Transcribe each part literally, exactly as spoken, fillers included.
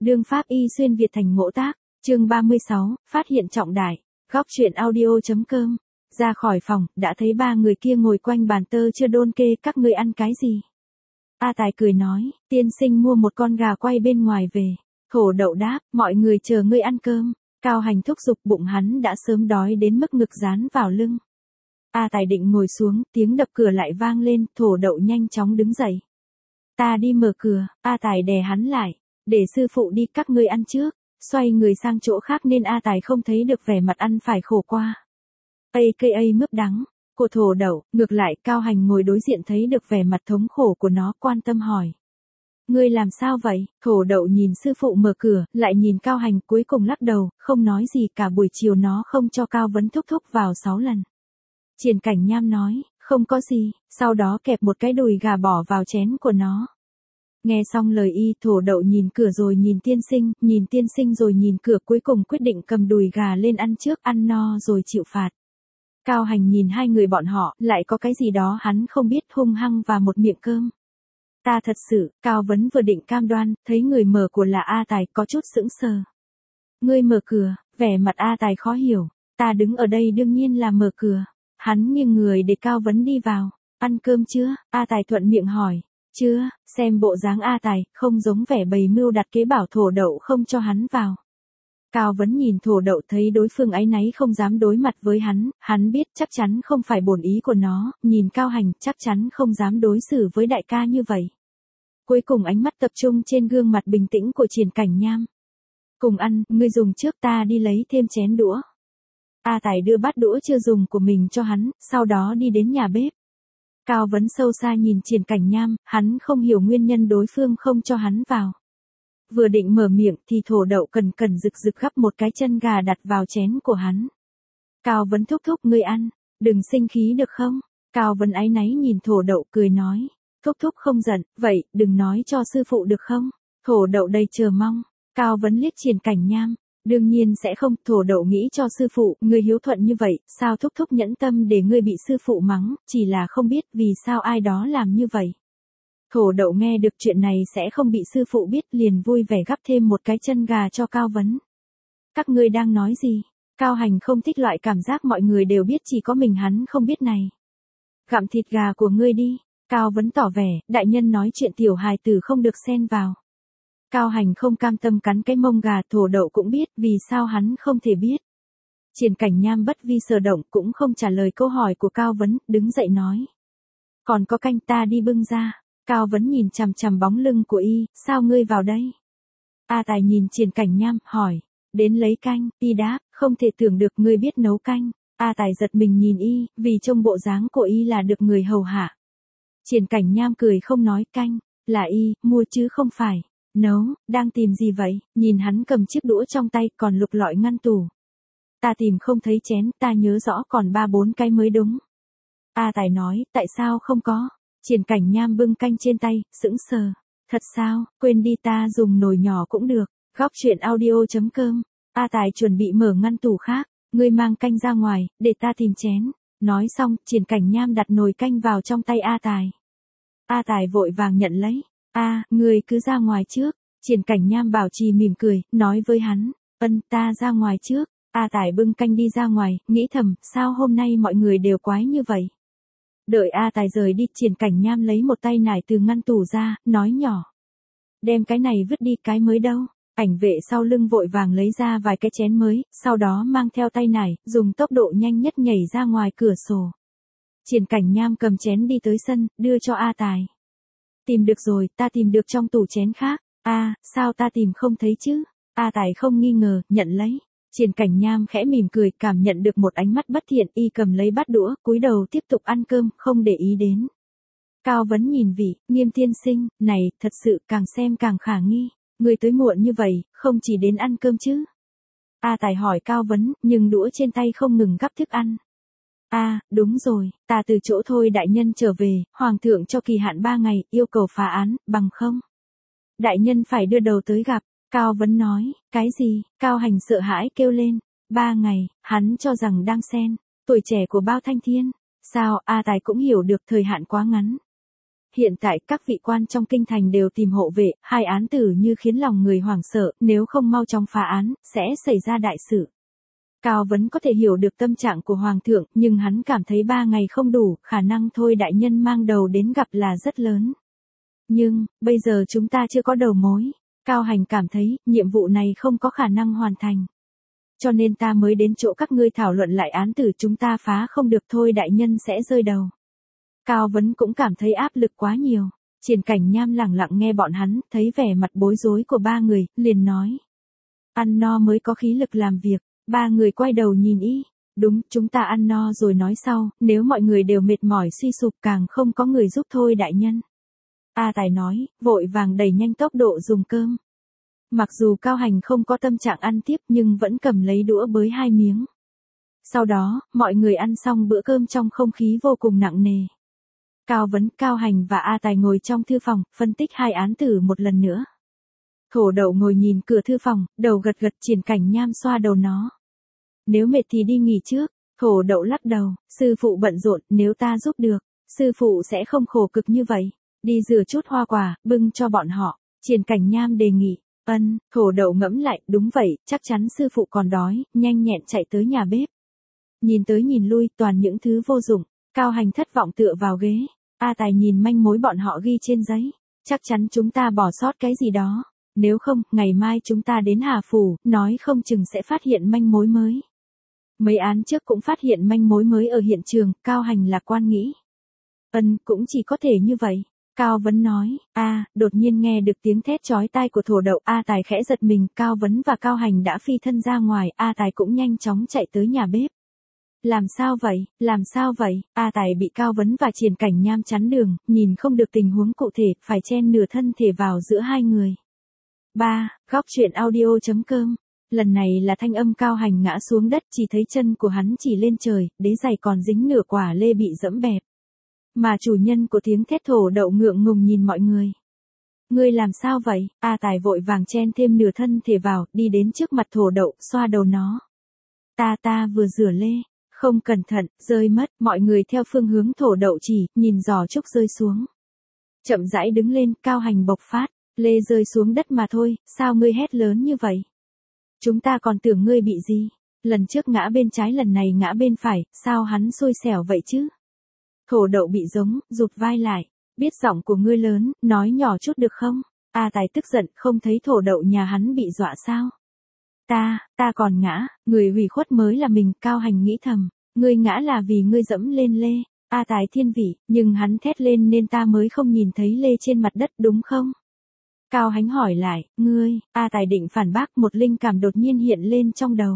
Đương pháp y xuyên Việt thành ngộ tác, chương ba mươi sáu, phát hiện trọng đại, góc truyện audio.com. Ra khỏi phòng, đã thấy ba người kia ngồi quanh bàn tơ chưa đôn kê, các ngươi ăn cái gì? A Tài cười nói, tiên sinh mua một con gà quay bên ngoài về. Thổ Đậu đáp, mọi người chờ ngươi ăn cơm. Cao Hành thúc giục, bụng hắn đã sớm đói đến mức ngực dán vào lưng. A Tài định ngồi xuống, tiếng đập cửa lại vang lên, Thổ Đậu nhanh chóng đứng dậy. Ta đi mở cửa, A Tài đè hắn lại, để sư phụ đi, các ngươi ăn trước. Xoay người sang chỗ khác nên A Tài không thấy được vẻ mặt ăn phải khổ qua. a ca a mướp đắng của Thổ Đậu, ngược lại Cao Hành ngồi đối diện thấy được vẻ mặt thống khổ của nó, quan tâm hỏi. Ngươi làm sao vậy? Thổ Đậu nhìn sư phụ mở cửa, lại nhìn Cao Hành, cuối cùng lắc đầu, không nói gì. Cả buổi chiều nó không cho Cao Vấn thúc thúc vào sáu lần. Triển Cảnh Nham nói, không có gì, sau đó kẹp một cái đùi gà bỏ vào chén của nó. Nghe xong lời y, Thổ Đậu nhìn cửa rồi nhìn tiên sinh, nhìn tiên sinh rồi nhìn cửa, cuối cùng quyết định cầm đùi gà lên ăn trước, ăn no rồi chịu phạt. Cao Hành nhìn hai người bọn họ, lại có cái gì đó hắn không biết, hung hăng và một miệng cơm. Ta thật sự, Cao Vấn vừa định cam đoan, thấy người mở của là A Tài, có chút sững sờ. Ngươi mở cửa, vẻ mặt A Tài khó hiểu, ta đứng ở đây đương nhiên là mở cửa. Hắn nghiêng người để Cao Vấn đi vào. Ăn cơm chưa? A Tài thuận miệng hỏi. Chưa, xem bộ dáng A Tài, không giống vẻ bày mưu đặt kế bảo Thổ Đậu không cho hắn vào. Cao Vấn nhìn Thổ Đậu thấy đối phương áy náy không dám đối mặt với hắn, hắn biết chắc chắn không phải bổn ý của nó, nhìn Cao Hành chắc chắn không dám đối xử với đại ca như vậy. Cuối cùng ánh mắt tập trung trên gương mặt bình tĩnh của Triển Cảnh Nham. Cùng ăn, ngươi dùng trước, ta đi lấy thêm chén đũa. A Tài đưa bát đũa chưa dùng của mình cho hắn, sau đó đi đến nhà bếp. Cao Vấn sâu xa nhìn Triển Cảnh Nham, hắn không hiểu nguyên nhân đối phương không cho hắn vào. Vừa định mở miệng thì Thổ Đậu cần cần rực rực gắp một cái chân gà đặt vào chén của hắn. Cao Vấn thúc thúc, ngươi ăn, đừng sinh khí được không? Cao Vấn áy náy nhìn Thổ Đậu cười nói, thúc thúc không giận, vậy đừng nói cho sư phụ được không? Thổ Đậu đầy chờ mong. Cao Vấn liếc Triển Cảnh Nham, đương nhiên sẽ không. Thổ Đậu nghĩ cho sư phụ, ngươi hiếu thuận như vậy, sao thúc thúc nhẫn tâm để ngươi bị sư phụ mắng, chỉ là không biết vì sao ai đó làm như vậy. Thổ Đậu nghe được chuyện này sẽ không bị sư phụ biết, liền vui vẻ gắp thêm một cái chân gà cho Cao Vấn. Các ngươi đang nói gì? Cao Hành không thích loại cảm giác mọi người đều biết chỉ có mình hắn không biết này. Gặm thịt gà của ngươi đi. Cao Vấn tỏ vẻ, đại nhân nói chuyện tiểu hài tử không được xen vào. Cao Hành không cam tâm cắn cái mông gà. Thổ Đậu cũng biết vì sao hắn không thể biết. Triển Cảnh Nham bất vi sở động, cũng không trả lời câu hỏi của Cao Vấn, đứng dậy nói. Còn có canh, ta đi bưng ra. Cao Vấn nhìn chằm chằm bóng lưng của y, sao ngươi vào đây? A Tài nhìn Triển Cảnh Nham, hỏi, đến lấy canh. Y đáp, không thể tưởng được ngươi biết nấu canh. A Tài giật mình nhìn y, vì trông bộ dáng của y là được người hầu hạ. Triển Cảnh Nham cười không nói, canh, là y, mua chứ không phải. Nấu, đang tìm gì vậy? Nhìn hắn cầm chiếc đũa trong tay, còn lục lọi ngăn tủ. Ta tìm không thấy chén, ta nhớ rõ còn ba bốn cái mới đúng. A Tài nói, tại sao không có? Triển Cảnh Nham bưng canh trên tay, sững sờ. Thật sao, quên đi, ta dùng nồi nhỏ cũng được. Góc truyện audio.com. A Tài chuẩn bị mở ngăn tủ khác. Ngươi mang canh ra ngoài, để ta tìm chén. Nói xong, Triển Cảnh Nham đặt nồi canh vào trong tay A Tài. A Tài vội vàng nhận lấy. A, ngươi cứ ra ngoài trước. Triển Cảnh Nham bảo trì mỉm cười, nói với hắn. Ân, ta ra ngoài trước. A Tài bưng canh đi ra ngoài, nghĩ thầm, sao hôm nay mọi người đều quái như vậy? Đợi A Tài rời đi, Triển Cảnh Nham lấy một tay nải từ ngăn tủ ra, nói nhỏ. Đem cái này vứt đi, cái mới đâu. Ảnh vệ sau lưng vội vàng lấy ra vài cái chén mới, sau đó mang theo tay nải, dùng tốc độ nhanh nhất nhảy ra ngoài cửa sổ. Triển Cảnh Nham cầm chén đi tới sân, đưa cho A Tài. Tìm được rồi, ta tìm được trong tủ chén khác. A, sao ta tìm không thấy chứ? A Tài không nghi ngờ, nhận lấy. Triển Cảnh Nham khẽ mỉm cười, cảm nhận được một ánh mắt bất thiện, y cầm lấy bát đũa, cúi đầu tiếp tục ăn cơm, không để ý đến. Cao Vấn nhìn vị, Nghiêm tiên sinh, này, thật sự càng xem càng khả nghi. Người tới muộn như vậy, không chỉ đến ăn cơm chứ? A Tài hỏi Cao Vấn, nhưng đũa trên tay không ngừng gắp thức ăn. A, đúng rồi, ta từ chỗ Thôi đại nhân trở về, hoàng thượng cho kỳ hạn ba ngày, yêu cầu phá án, bằng không? Đại nhân phải đưa đầu tới gặp. Cao Vấn nói, cái gì? Cao Hành sợ hãi kêu lên. Ba ngày, hắn cho rằng đang xen. Tuổi trẻ của Bao Thanh Thiên. Sao? A Tài cũng hiểu được thời hạn quá ngắn. hiện tại các vị quan trong kinh thành đều tìm hộ vệ, hai án tử như khiến lòng người hoảng sợ, nếu không mau chóng phá án, sẽ xảy ra đại sự. Cao Vấn có thể hiểu được tâm trạng của Hoàng thượng, nhưng hắn cảm thấy ba ngày không đủ, khả năng Thôi đại nhân mang đầu đến gặp là rất lớn. Nhưng, bây giờ chúng ta chưa có đầu mối. Cao Hành cảm thấy, nhiệm vụ này không có khả năng hoàn thành. Cho nên ta mới đến chỗ các ngươi thảo luận lại án tử, chúng ta phá không được Thôi đại nhân sẽ rơi đầu. Cao Vấn cũng cảm thấy áp lực quá nhiều. Triển Cảnh Nham lẳng lặng nghe bọn hắn, thấy vẻ mặt bối rối của ba người, liền nói. Ăn no mới có khí lực làm việc. Ba người quay đầu nhìn y. Đúng, chúng ta ăn no rồi nói sau, nếu mọi người đều mệt mỏi suy sụp càng không có người giúp Thôi đại nhân. A Tài nói, vội vàng đẩy nhanh tốc độ dùng cơm. Mặc dù Cao Hành không có tâm trạng ăn tiếp nhưng vẫn cầm lấy đũa bới hai miếng. Sau đó, mọi người ăn xong bữa cơm trong không khí vô cùng nặng nề. Cao Vấn, Cao Hành và A Tài ngồi trong thư phòng, phân tích hai án tử một lần nữa. Thổ Đậu ngồi nhìn cửa thư phòng, đầu gật gật. Triển Cảnh Nham xoa đầu nó. Nếu mệt thì đi nghỉ trước. Thổ Đậu lắc đầu, sư phụ bận rộn, nếu ta giúp được, sư phụ sẽ không khổ cực như vậy. Đi rửa chút hoa quả, bưng cho bọn họ. Triển Cảnh Nham đề nghị. Ân, Thổ Đậu ngẫm lại, đúng vậy, chắc chắn sư phụ còn đói, nhanh nhẹn chạy tới nhà bếp. Nhìn tới nhìn lui, toàn những thứ vô dụng. Cao Hành thất vọng tựa vào ghế. A Tài nhìn manh mối bọn họ ghi trên giấy. Chắc chắn chúng ta bỏ sót cái gì đó. Nếu không, ngày mai chúng ta đến Hà Phủ, nói không chừng sẽ phát hiện manh mối mới. Mấy án trước cũng phát hiện manh mối mới ở hiện trường, Cao Hành lạc quan nghĩ. Ân, cũng chỉ có thể như vậy. Cao Vấn nói, a, đột nhiên nghe được tiếng thét chói tai của Thổ Đậu, A Tài khẽ giật mình, Cao Vấn và Cao Hành đã phi thân ra ngoài, A Tài cũng nhanh chóng chạy tới nhà bếp. Làm sao vậy, làm sao vậy, A Tài bị Cao Vấn và Triển Cảnh Nham chắn đường, nhìn không được tình huống cụ thể, phải chen nửa thân thể vào giữa hai người. ba. Góc truyện audio chấm com. Lần này là thanh âm Cao Hành ngã xuống đất, chỉ thấy chân của hắn chỉ lên trời, đế giày còn dính nửa quả lê bị dẫm bẹp. Mà chủ nhân của tiếng thét Thổ Đậu ngượng ngùng nhìn mọi người. Ngươi làm sao vậy? A Tài vội vàng chen thêm nửa thân thể vào, đi đến trước mặt Thổ Đậu, xoa đầu nó. Ta ta vừa rửa lê, không cẩn thận, rơi mất, mọi người theo phương hướng Thổ Đậu chỉ, nhìn giò trúc rơi xuống. Chậm rãi đứng lên, Cao Hành bộc phát, lê rơi xuống đất mà thôi, sao ngươi hét lớn như vậy? Chúng ta còn tưởng ngươi bị gì? Lần trước ngã bên trái lần này ngã bên phải, sao hắn xui xẻo vậy chứ? Thổ Đậu bị giống, rụt vai lại. Biết giọng của ngươi lớn, nói nhỏ chút được không? A Tài tức giận, không thấy Thổ Đậu nhà hắn bị dọa sao? Ta, ta còn ngã, người hủy khuất mới là mình. Cao Hành nghĩ thầm, ngươi ngã là vì ngươi dẫm lên lê. A Tài thiên vị, nhưng hắn thét lên nên ta mới không nhìn thấy lê trên mặt đất đúng không? Cao Hành hỏi lại, ngươi, A Tài định phản bác, một linh cảm đột nhiên hiện lên trong đầu.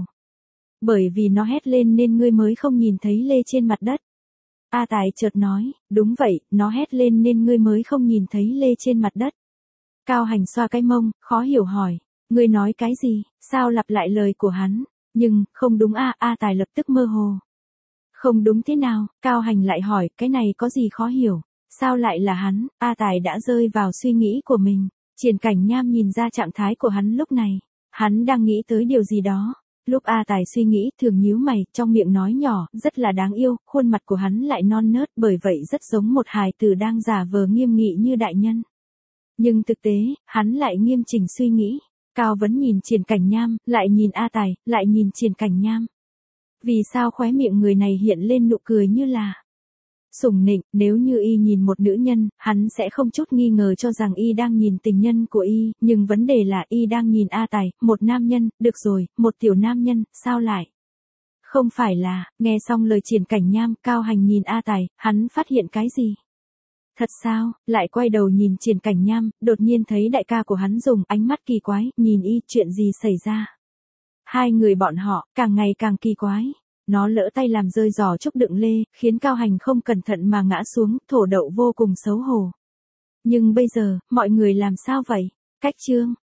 Bởi vì nó hét lên nên ngươi mới không nhìn thấy lê trên mặt đất. A Tài chợt nói, đúng vậy, nó hét lên nên ngươi mới không nhìn thấy lê trên mặt đất. Cao Hành xoa cái mông, khó hiểu hỏi, ngươi nói cái gì, sao lặp lại lời của hắn, nhưng, không đúng a, A Tài lập tức mơ hồ. Không đúng thế nào, Cao Hành lại hỏi, cái này có gì khó hiểu, sao lại là hắn, A Tài đã rơi vào suy nghĩ của mình. Triển Cảnh Nham nhìn ra trạng thái của hắn lúc này, hắn đang nghĩ tới điều gì đó. Lúc A Tài suy nghĩ, thường nhíu mày, trong miệng nói nhỏ, rất là đáng yêu, khuôn mặt của hắn lại non nớt, bởi vậy rất giống một hài tử đang giả vờ nghiêm nghị như đại nhân. Nhưng thực tế, hắn lại nghiêm chỉnh suy nghĩ. Cao Vấn nhìn Triển Cảnh Nham, lại nhìn A Tài, lại nhìn Triển Cảnh Nham. Vì sao khóe miệng người này hiện lên nụ cười như là sủng nịnh? Nếu như y nhìn một nữ nhân, hắn sẽ không chút nghi ngờ cho rằng y đang nhìn tình nhân của y, nhưng vấn đề là y đang nhìn A Tài, một nam nhân, được rồi, một tiểu nam nhân, sao lại? Không phải là, nghe xong lời Triển Cảnh Nham, Cao Hành nhìn A Tài, hắn phát hiện cái gì? Thật sao, lại quay đầu nhìn Triển Cảnh Nham, đột nhiên thấy đại ca của hắn dùng ánh mắt kỳ quái, nhìn y, chuyện gì xảy ra? Hai người bọn họ, càng ngày càng kỳ quái. Nó lỡ tay làm rơi giò trúc đựng lê, khiến Cao Hành không cẩn thận mà ngã xuống, Thổ Đậu vô cùng xấu hổ. Nhưng bây giờ, mọi người làm sao vậy? Cách chương.